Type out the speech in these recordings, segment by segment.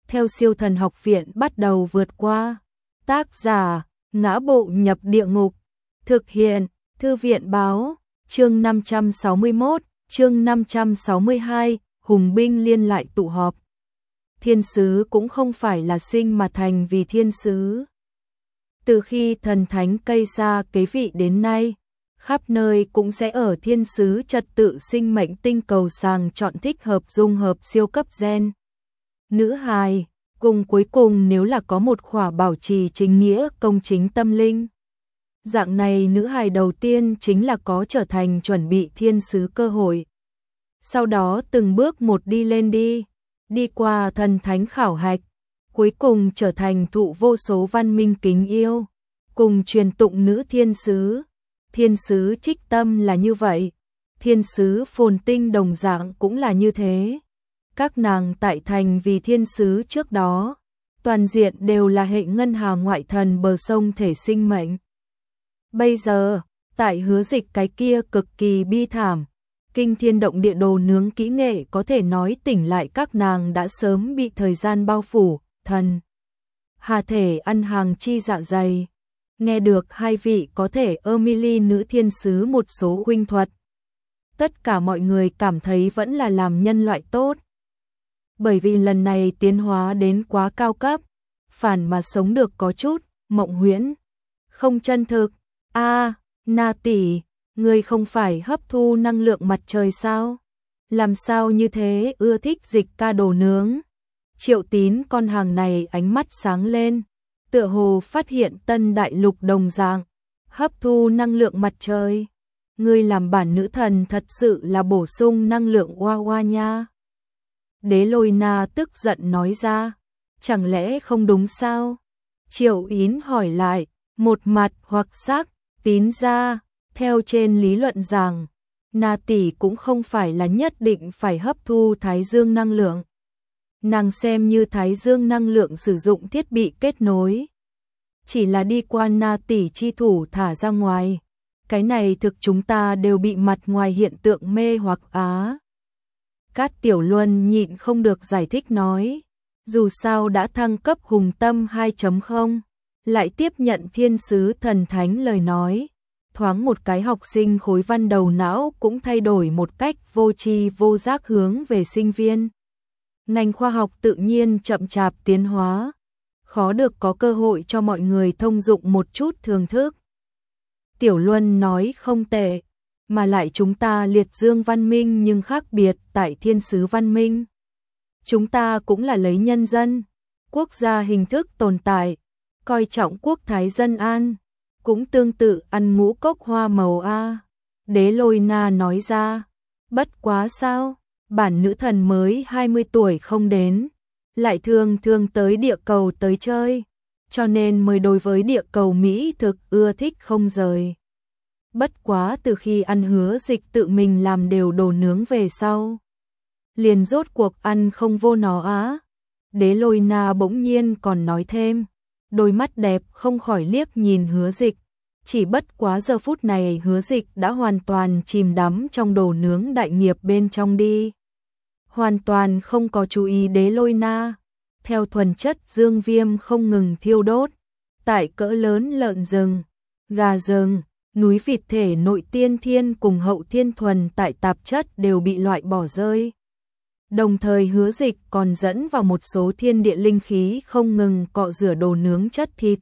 theo siêu thần học viện bắt đầu vượt qua. Tác giả, Ngã Bộ Nhập Địa Ngục. Thực hiện, Thư viện báo, chương 561, chương 562, hùng binh liên lại tụ họp. Thiên sứ cũng không phải là sinh mà thành vì thiên sứ. Từ khi thần thánh cây sa kế vị đến nay, khắp nơi cũng sẽ ở thiên sứ trật tự sinh mệnh tinh cầu sàng chọn thích hợp dung hợp siêu cấp gen. Nữ hài, cùng cuối cùng nếu là có một khỏa bảo trì chính nghĩa công chính tâm linh. Dạng này nữ hài đầu tiên chính là có trở thành chuẩn bị thiên sứ cơ hội. Sau đó từng bước một đi lên đi qua thần thánh khảo hạch, cuối cùng trở thành thụ vô số văn minh kính yêu, cùng truyền tụng nữ thiên sứ. Thiên sứ Trích Tâm là như vậy, thiên sứ Phồn Tinh đồng dạng cũng là như thế. Các nàng tại thành vì thiên sứ trước đó, toàn diện đều là hệ ngân hà ngoại thần bờ sông thể sinh mệnh. Bây giờ, tại Hứa Dịch cái kia cực kỳ bi thảm, kinh thiên động địa đồ nướng kỹ nghệ có thể nói tỉnh lại các nàng đã sớm bị thời gian bao phủ, thần hà thể ăn hàng chi dạ dày. Nghe được hai vị có thể Emily nữ thiên sứ một số huynh thuật. Tất cả mọi người cảm thấy vẫn là làm nhân loại tốt. Bởi vì lần này tiến hóa đến quá cao cấp, phản mà sống được có chút mộng huyễn, không chân thực. Na tỷ, ngươi không phải hấp thu năng lượng mặt trời sao? Làm sao như thế ưa thích dịch ca đồ nướng? Triệu Tín con hàng này ánh mắt sáng lên, tựa hồ phát hiện tân đại lục đồng dạng, hấp thu năng lượng mặt trời. Ngươi làm bản nữ thần thật sự là bổ sung năng lượng oa oa nha. Đế Lôi Na tức giận nói ra, chẳng lẽ không đúng sao? Triệu Yến hỏi lại, một mặt hoặc sắc, Tín ra, theo trên lý luận rằng, Na tỷ cũng không phải là nhất định phải hấp thu thái dương năng lượng. Nàng xem như thái dương năng lượng sử dụng thiết bị kết nối, chỉ là đi qua Na tỷ chi thủ thả ra ngoài. Cái này thực chúng ta đều bị mặt ngoài hiện tượng mê hoặc á. Cát Tiểu Luân nhịn không được giải thích nói, dù sao đã thăng cấp hùng tâm 2.0, lại tiếp nhận thiên sứ thần thánh lời nói, thoáng một cái học sinh khối văn đầu não cũng thay đổi một cách vô tri vô giác hướng về sinh viên. Ngành khoa học tự nhiên chậm chạp tiến hóa, khó được có cơ hội cho mọi người thông dụng một chút thưởng thức. Tiểu Luân nói không tệ, mà lại chúng ta liệt dương văn minh nhưng khác biệt tại thiên sứ văn minh. Chúng ta cũng là lấy nhân dân, quốc gia hình thức tồn tại, coi trọng quốc thái dân an, cũng tương tự ăn ngũ cốc hoa màu a. Đế Lôi Na nói ra, bất quá sao, bản nữ thần mới 20 tuổi không đến, lại thường tới địa cầu tới chơi, cho nên mới đối với địa cầu Mỹ thực ưa thích không rời. Bất quá từ khi ăn Hứa Dịch tự mình làm đều đồ nướng về sau, liền rốt cuộc ăn không vô nó á. Đế Lôi Na bỗng nhiên còn nói thêm, đôi mắt đẹp không khỏi liếc nhìn Hứa Dịch. Chỉ bất quá giờ phút này Hứa Dịch đã hoàn toàn chìm đắm trong đồ nướng đại nghiệp bên trong đi. Hoàn toàn không có chú ý Đế Lôi Na. Theo thuần chất dương viêm không ngừng thiêu đốt, tại cỡ lớn lợn rừng, gà rừng, núi vịt thể nội tiên thiên cùng hậu thiên thuần tại tạp chất đều bị loại bỏ rơi. Đồng thời Hứa Dịch còn dẫn vào một số thiên địa linh khí không ngừng cọ rửa đồ nướng chất thịt.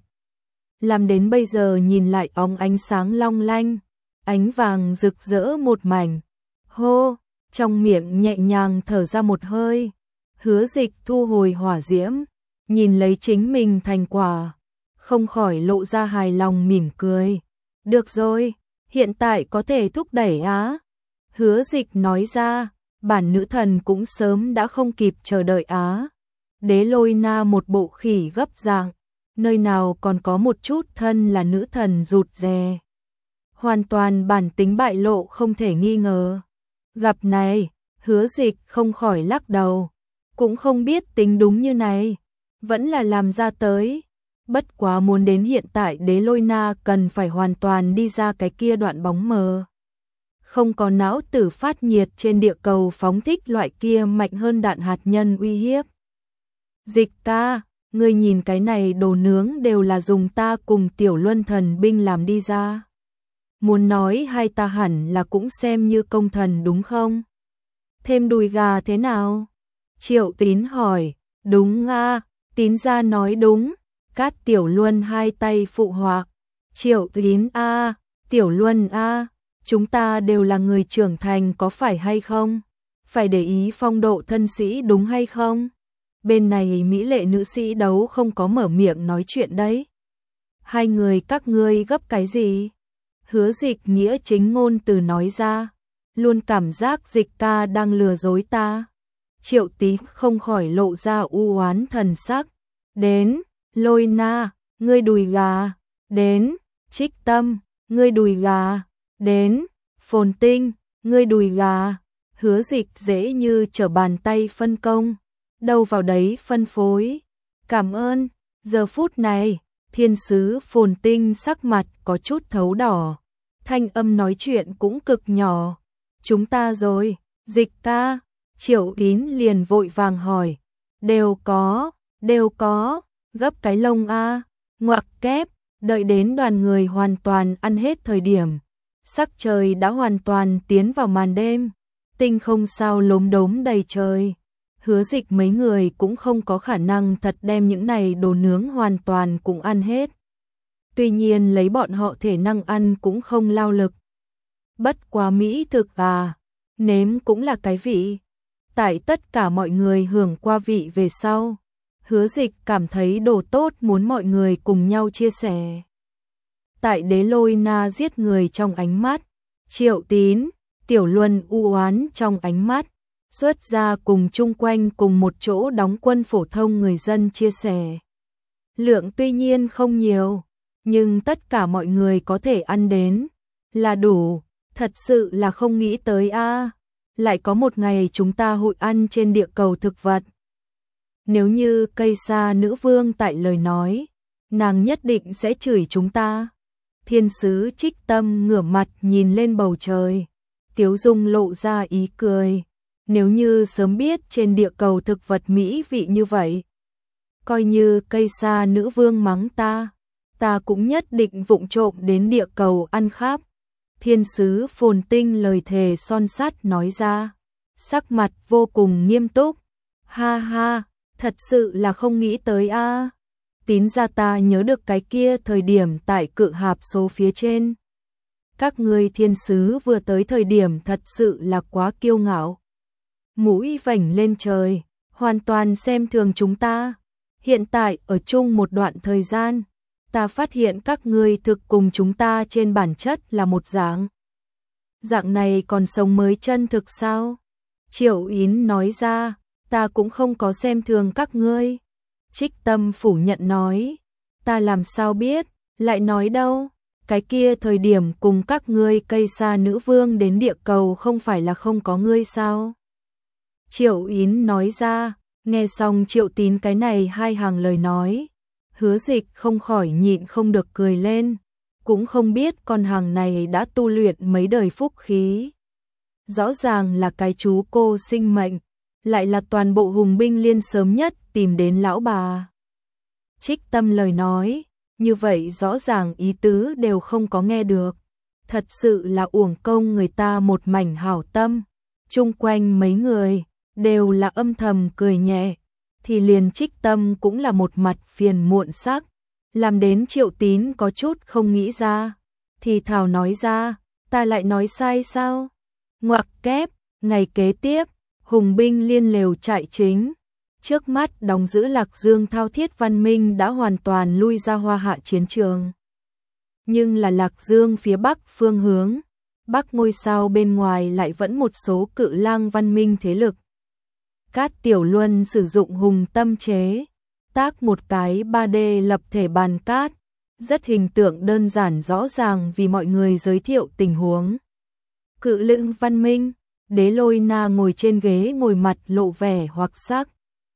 Làm đến bây giờ nhìn lại óng ánh sáng long lanh, ánh vàng rực rỡ một mảnh. Hô, trong miệng nhẹ nhàng thở ra một hơi. Hứa Dịch thu hồi hỏa diễm, nhìn lấy chính mình thành quả, không khỏi lộ ra hài lòng mỉm cười. Được rồi, hiện tại có thể thúc đẩy á. Hứa Dịch nói ra, bản nữ thần cũng sớm đã không kịp chờ đợi á. Đế Lôi Na một bộ khỉ gấp dạng, nơi nào còn có một chút thân là nữ thần rụt rè. Hoàn toàn bản tính bại lộ không thể nghi ngờ. Gặp này, Hứa Dịch không khỏi lắc đầu, cũng không biết tính đúng như này, vẫn là làm ra tới. Bất quá muốn đến hiện tại Đế Lôi Na cần phải hoàn toàn đi ra cái kia đoạn bóng mờ. Không có não tử phát nhiệt trên địa cầu phóng thích loại kia mạnh hơn đạn hạt nhân uy hiếp. Dịch ca, ngươi nhìn cái này đồ nướng đều là dùng ta cùng Tiểu Luân thần binh làm đi ra. Muốn nói hai ta hẳn là cũng xem như công thần đúng không? Thêm đùi gà thế nào? Triệu Tín hỏi. Đúng a, Tín gia nói đúng. Cát Tiểu Luân hai tay phụ họa. Triệu Tín a, Tiểu Luân a, chúng ta đều là người trưởng thành có phải hay không? Phải để ý phong độ thân sĩ đúng hay không? Bên này mỹ lệ nữ sĩ đấu không có mở miệng nói chuyện đấy. Hai người các ngươi gấp cái gì? Hứa Dịch nghĩa chính ngôn từ nói ra. Luôn cảm giác Dịch ca đang lừa dối ta. Triệu Tín không khỏi lộ ra u oán thần sắc. Đến, Lôi Na, ngươi đùi gà. Đến, Trích Tâm, ngươi đùi gà. Đến, Phồn Tinh, ngươi đùi gà. Hứa Dịch dễ như trở bàn tay phân công. Đâu vào đấy phân phối. Cảm ơn. Giờ phút này, thiên sứ Phồn Tinh sắc mặt có chút thấu đỏ. Thanh âm nói chuyện cũng cực nhỏ. Chúng ta rồi, Dịch ca. Triệu Tín liền vội vàng hỏi. Đều có, gấp cái lông a. Ngoặc kép, đợi đến đoàn người hoàn toàn ăn hết thời điểm. Sắc trời đã hoàn toàn tiến vào màn đêm. Tinh không sao lốm đốm đầy trời. Hứa Dịch mấy người cũng không có khả năng thật đem những này đồ nướng hoàn toàn cũng ăn hết. Tuy nhiên lấy bọn họ thể năng ăn cũng không lao lực. Bất quá mỹ thực à, nếm cũng là cái vị. Tại tất cả mọi người hưởng qua vị về sau, Hứa Dịch cảm thấy đồ tốt muốn mọi người cùng nhau chia sẻ. Tại Đế Lôi Na giết người trong ánh mắt, Triệu Tín, Tiểu Luân u oán trong ánh mắt, xuất ra cùng chung quanh cùng một chỗ đóng quân phổ thông người dân chia sẻ. Lượng tuy nhiên không nhiều, nhưng tất cả mọi người có thể ăn đến là đủ, thật sự là không nghĩ tới a, lại có một ngày chúng ta hội ăn trên địa cầu thực vật. Nếu như cây sa nữ vương tại lời nói, nàng nhất định sẽ chửi chúng ta. Thiên sứ Trích Tâm ngửa mặt nhìn lên bầu trời, tiếu dung lộ ra ý cười. Nếu như sớm biết trên địa cầu thực vật mỹ vị như vậy, coi như cây sa nữ vương mắng ta cũng nhất định vụng trộm đến địa cầu ăn khắp. Thiên sứ Phồn Tinh lời thề son sắt nói ra, sắc mặt vô cùng nghiêm túc. Ha ha, thật sự là không nghĩ tới a. Tín ra ta nhớ được cái kia thời điểm tại cự hạp số phía trên. Các ngươi thiên sứ vừa tới thời điểm thật sự là quá kiêu ngạo. Mũi vểnh lên trời, hoàn toàn xem thường chúng ta. Hiện tại ở chung một đoạn thời gian, ta phát hiện các ngươi thực cùng chúng ta trên bản chất là một dạng. Dạng này còn sống mới chân thực sao? Triệu Yến nói ra, ta cũng không có xem thường các ngươi. Trích Tâm phủ nhận nói, ta làm sao biết, lại nói đâu, cái kia thời điểm cùng các ngươi cây sa nữ vương đến địa cầu không phải là không có ngươi sao? Triệu Yến nói ra, nghe xong Triệu Tín cái này hai hàng lời nói, Hứa Dịch không khỏi nhịn không được cười lên, cũng không biết con hàng này đã tu luyện mấy đời phúc khí. Rõ ràng là cái chú cô sinh mệnh, lại là toàn bộ hùng binh liên sớm nhất tìm đến lão bà. Trích Tâm lời nói, như vậy rõ ràng ý tứ đều không có nghe được. Thật sự là uổng công người ta một mảnh hảo tâm. Chung quanh mấy người đều là âm thầm cười nhẹ, thì liền Trích Tâm cũng là một mặt phiền muộn sắc, làm đến Triệu Tín có chút không nghĩ ra. Thì thào nói ra, ta lại nói sai sao? Ngoặc kép, ngày kế tiếp, hùng binh liên lều chạy chính. Trước mắt đóng giữ Lạc Dương thao thiết văn minh đã hoàn toàn lui ra Hoa Hạ chiến trường. Nhưng là Lạc Dương phía bắc phương hướng, bắc ngôi sao bên ngoài lại vẫn một số cự lang văn minh thế lực. Cát Tiểu Luân sử dụng hùng tâm chế, tác một cái 3D lập thể bàn cát, rất hình tượng đơn giản rõ ràng vì mọi người giới thiệu tình huống. Cự lưng văn minh, Đế Lôi Na ngồi trên ghế ngồi mặt lộ vẻ hoặc sắc.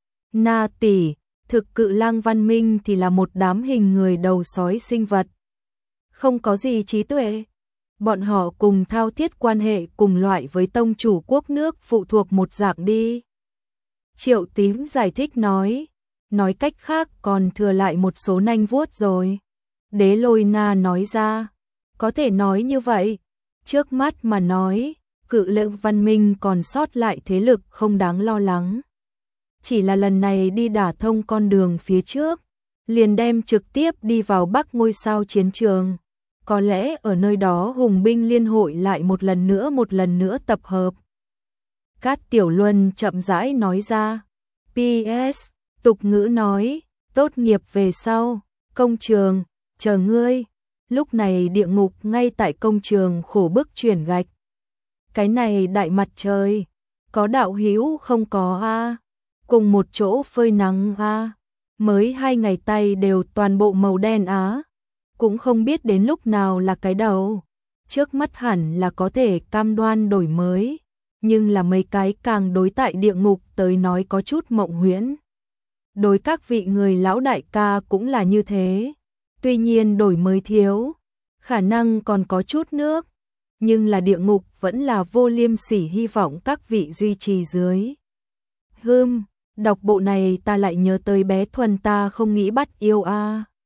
Na tỷ, thực cự lang văn minh thì là một đám hình người đầu sói sinh vật. Không có gì trí tuệ. Bọn họ cùng thao thiết quan hệ cùng loại với tông chủ quốc nước phụ thuộc một dạng đi. Triệu Tín giải thích nói, nói cách khác còn thừa lại một số nanh vuốt rồi. Đế Lôi Na nói ra, có thể nói như vậy, trước mắt mà nói, cự lượng văn minh còn sót lại thế lực không đáng lo lắng. Chỉ là lần này đi đả thông con đường phía trước, liền đem trực tiếp đi vào Bắc Ngôi Sao chiến trường. Có lẽ ở nơi đó hùng binh liên hội lại một lần nữa tập hợp. Cát Tiểu Luân chậm rãi nói ra. PS, tục ngữ nói, tốt nghiệp về sau, công trường, chờ ngươi. Lúc này địa ngục ngay tại công trường khổ bức chuyển gạch. Cái này đại mặt trời, có đạo hữu không có a? Cùng một chỗ phơi nắng a? Mới 2 ngày tay đều toàn bộ màu đen á. Cũng không biết đến lúc nào là cái đầu. Trước mắt hẳn là có thể cam đoan đổi mới, nhưng là mấy cái càng đối tại địa ngục tới nói có chút mộng huyễn. Đối các vị người lão đại ca cũng là như thế. Tuy nhiên đổi mới thiếu, khả năng còn có chút nước, nhưng là địa ngục vẫn là vô liêm sỉ, hy vọng các vị duy trì dưới. Đọc bộ này ta lại nhớ tới bé Thuần ta không nghĩ bắt yêu a.